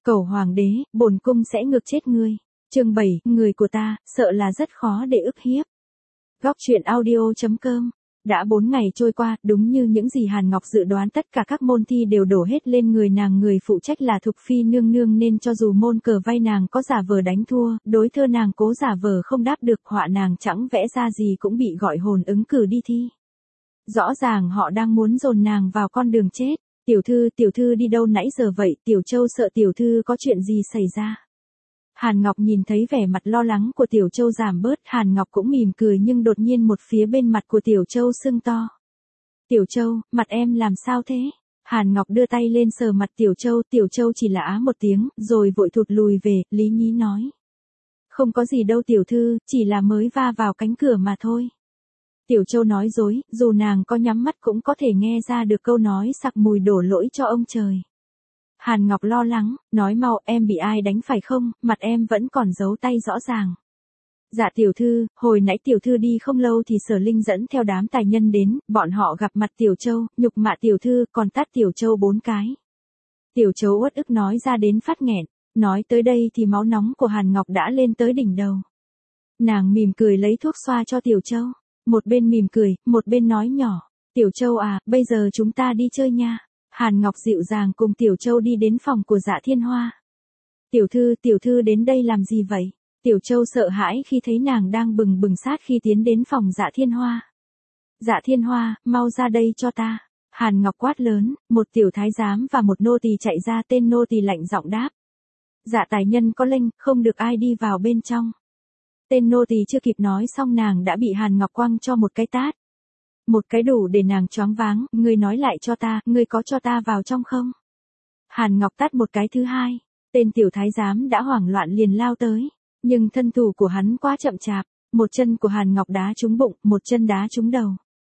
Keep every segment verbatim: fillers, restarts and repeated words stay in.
Cầu hoàng đế, bổn cung sẽ ngược chết ngươi. Chương bảy, người của ta, sợ là rất khó để ức hiếp. Góc truyện audio chấm com. Đã bốn ngày trôi qua, đúng như những gì Hàn Ngọc dự đoán, tất cả các môn thi đều đổ hết lên người nàng. Người phụ trách là Thục Phi nương nương, nên cho dù môn cờ vay nàng có giả vờ đánh thua, đối thơ nàng cố giả vờ không đáp được, họa nàng chẳng vẽ ra gì cũng bị gọi hồn ứng cử đi thi. Rõ ràng họ đang muốn dồn nàng vào con đường chết. Tiểu thư, tiểu thư đi đâu nãy giờ vậy? Tiểu Châu sợ tiểu thư có chuyện gì xảy ra. Hàn Ngọc nhìn thấy vẻ mặt lo lắng của Tiểu Châu giảm bớt, Hàn Ngọc cũng mỉm cười, nhưng đột nhiên một phía bên mặt của Tiểu Châu sưng to. Tiểu Châu, mặt em làm sao thế? Hàn Ngọc đưa tay lên sờ mặt Tiểu Châu, Tiểu Châu chỉ là á một tiếng, rồi vội thụt lùi về. Lý Nhí nói. Không có gì đâu tiểu thư, chỉ là mới va vào cánh cửa mà thôi. Tiểu Châu nói dối, dù nàng có nhắm mắt cũng có thể nghe ra được câu nói sặc mùi đổ lỗi cho ông trời. Hàn Ngọc lo lắng, nói mau, em bị ai đánh phải không, mặt em vẫn còn dấu tay rõ ràng. Dạ tiểu thư, hồi nãy tiểu thư đi không lâu thì Sở Linh dẫn theo đám tài nhân đến, bọn họ gặp mặt Tiểu Châu, nhục mạ tiểu thư, còn tát Tiểu Châu bốn cái. Tiểu Châu uất ức nói ra đến phát nghẹn, nói tới đây thì máu nóng của Hàn Ngọc đã lên tới đỉnh đầu. Nàng mỉm cười lấy thuốc xoa cho Tiểu Châu. Một bên mỉm cười, một bên nói nhỏ, Tiểu Châu à, bây giờ chúng ta đi chơi nha. Hàn Ngọc dịu dàng cùng Tiểu Châu đi đến phòng của Dạ Thiên Hoa. Tiểu thư, tiểu thư đến đây làm gì vậy? Tiểu Châu sợ hãi khi thấy nàng đang bừng bừng sát khi tiến đến phòng Dạ Thiên Hoa. Dạ Thiên Hoa, mau ra đây cho ta. Hàn Ngọc quát lớn, một tiểu thái giám và một nô tỳ chạy ra, tên nô tỳ lạnh giọng đáp. Dạ tài nhân có lệnh, không được ai đi vào bên trong. Tên nô tỳ chưa kịp nói xong nàng đã bị Hàn Ngọc quăng cho một cái tát. Một cái đủ để nàng choáng váng, ngươi nói lại cho ta, ngươi có cho ta vào trong không? Hàn Ngọc tát một cái thứ hai, tên tiểu thái giám đã hoảng loạn liền lao tới, nhưng thân thủ của hắn quá chậm chạp, một chân của Hàn Ngọc đá trúng bụng, một chân đá trúng đầu.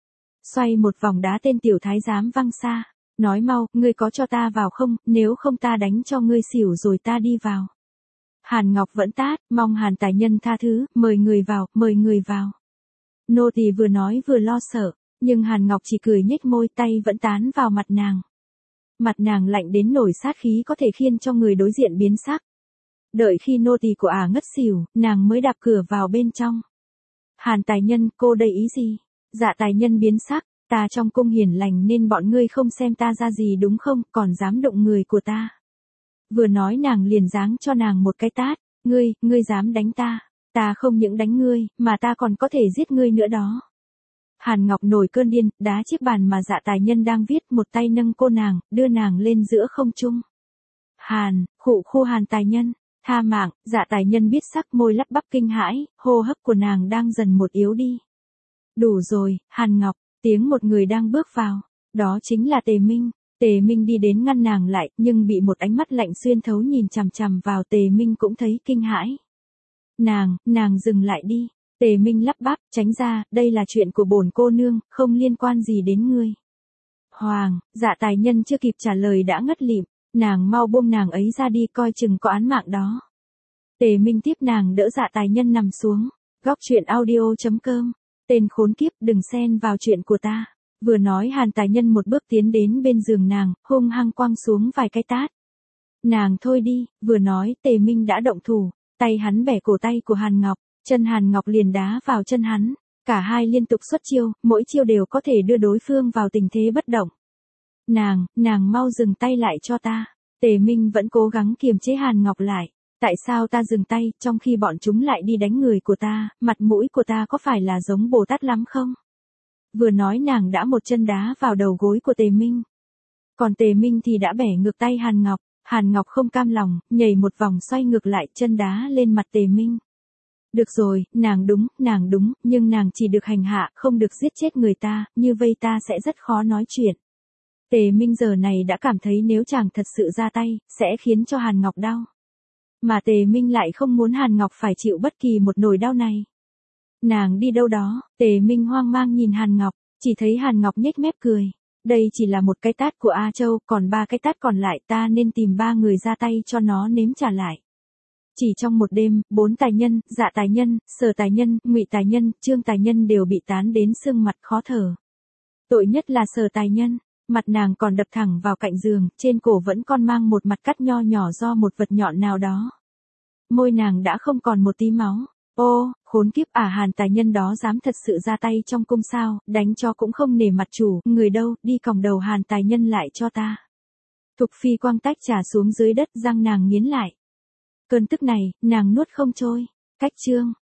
Xoay một vòng đá tên tiểu thái giám văng xa, nói mau, ngươi có cho ta vào không, nếu không ta đánh cho ngươi xỉu rồi ta đi vào. Hàn Ngọc vẫn tát, mong Hàn tài nhân tha thứ, mời người vào, mời người vào. Nô tỳ vừa nói vừa lo sợ, nhưng Hàn Ngọc chỉ cười nhếch môi, tay vẫn tán vào mặt nàng. Mặt nàng lạnh đến nổi sát khí có thể khiến cho người đối diện biến sắc. Đợi khi nô tỳ của ả ngất xỉu, nàng mới đạp cửa vào bên trong. Hàn tài nhân, cô đây ý gì? Dạ tài nhân biến sắc, ta trong cung hiền lành nên bọn ngươi không xem ta ra gì đúng không, còn dám động người của ta. Vừa nói nàng liền giáng cho nàng một cái tát, ngươi, ngươi dám đánh ta, ta không những đánh ngươi, mà ta còn có thể giết ngươi nữa đó. Hàn Ngọc nổi cơn điên, đá chiếc bàn mà Dạ tài nhân đang viết, một tay nâng cô nàng, đưa nàng lên giữa không trung. Hàn, khụ khô Hàn tài nhân, tha mạng. Dạ tài nhân biết sắc, môi lắp bắp kinh hãi, hô hấp của nàng đang dần một yếu đi. Đủ rồi, Hàn Ngọc, tiếng một người đang bước vào, đó chính là Tề Minh. Tề Minh đi đến ngăn nàng lại, nhưng bị một ánh mắt lạnh xuyên thấu nhìn chằm chằm vào. Tề Minh cũng thấy kinh hãi. Nàng, nàng dừng lại đi. Tề Minh lắp bắp, tránh ra, đây là chuyện của bổn cô nương, không liên quan gì đến ngươi. Hoàng, Dạ tài nhân chưa kịp trả lời đã ngất lịm, nàng mau buông nàng ấy ra đi, coi chừng có án mạng đó. Tề Minh tiếp nàng đỡ Dạ tài nhân nằm xuống. Góc truyện audio chấm com. Tên khốn kiếp, đừng xen vào chuyện của ta. Vừa nói Hàn tài nhân một bước tiến đến bên giường nàng, hung hăng quăng xuống vài cái tát. Nàng thôi đi, vừa nói Tề Minh đã động thủ, tay hắn bẻ cổ tay của Hàn Ngọc, chân Hàn Ngọc liền đá vào chân hắn, cả hai liên tục xuất chiêu, mỗi chiêu đều có thể đưa đối phương vào tình thế bất động. Nàng, nàng mau dừng tay lại cho ta. Tề Minh vẫn cố gắng kiềm chế Hàn Ngọc lại. Tại sao ta dừng tay, trong khi bọn chúng lại đi đánh người của ta, mặt mũi của ta có phải là giống Bồ Tát lắm không? Vừa nói nàng đã một chân đá vào đầu gối của Tề Minh. Còn Tề Minh thì đã bẻ ngược tay Hàn Ngọc. Hàn Ngọc không cam lòng, nhảy một vòng xoay ngược lại, chân đá lên mặt Tề Minh. Được rồi, nàng đúng, nàng đúng, nhưng nàng chỉ được hành hạ, không được giết chết người ta, như vậy ta sẽ rất khó nói chuyện. Tề Minh giờ này đã cảm thấy nếu chàng thật sự ra tay, sẽ khiến cho Hàn Ngọc đau. Mà Tề Minh lại không muốn Hàn Ngọc phải chịu bất kỳ một nỗi đau này. Nàng đi đâu đó? Tề Minh hoang mang nhìn Hàn Ngọc, chỉ thấy Hàn Ngọc nhếch mép cười. Đây chỉ là một cái tát của A Châu, còn ba cái tát còn lại ta nên tìm ba người ra tay cho nó nếm trả lại. Chỉ trong một đêm, bốn tài nhân, Dạ tài nhân, Sở tài nhân, Ngụy tài nhân, Trương tài nhân đều bị tán đến sưng mặt khó thở. Tội nhất là Sở tài nhân, Mặt nàng còn đập thẳng vào cạnh giường, trên cổ vẫn còn mang một mặt cắt nho nhỏ do một vật nhọn nào đó. Môi nàng đã không còn một tí máu. Ô, khốn kiếp, à, Hàn tài nhân đó dám thật sự ra tay trong cung sao, đánh cho cũng không nể mặt chủ, người đâu, đi còng đầu Hàn tài nhân lại cho ta. Thục Phi quăng tách trà xuống dưới đất, răng nàng nghiến lại. Cơn tức này, nàng nuốt không trôi. Cách chương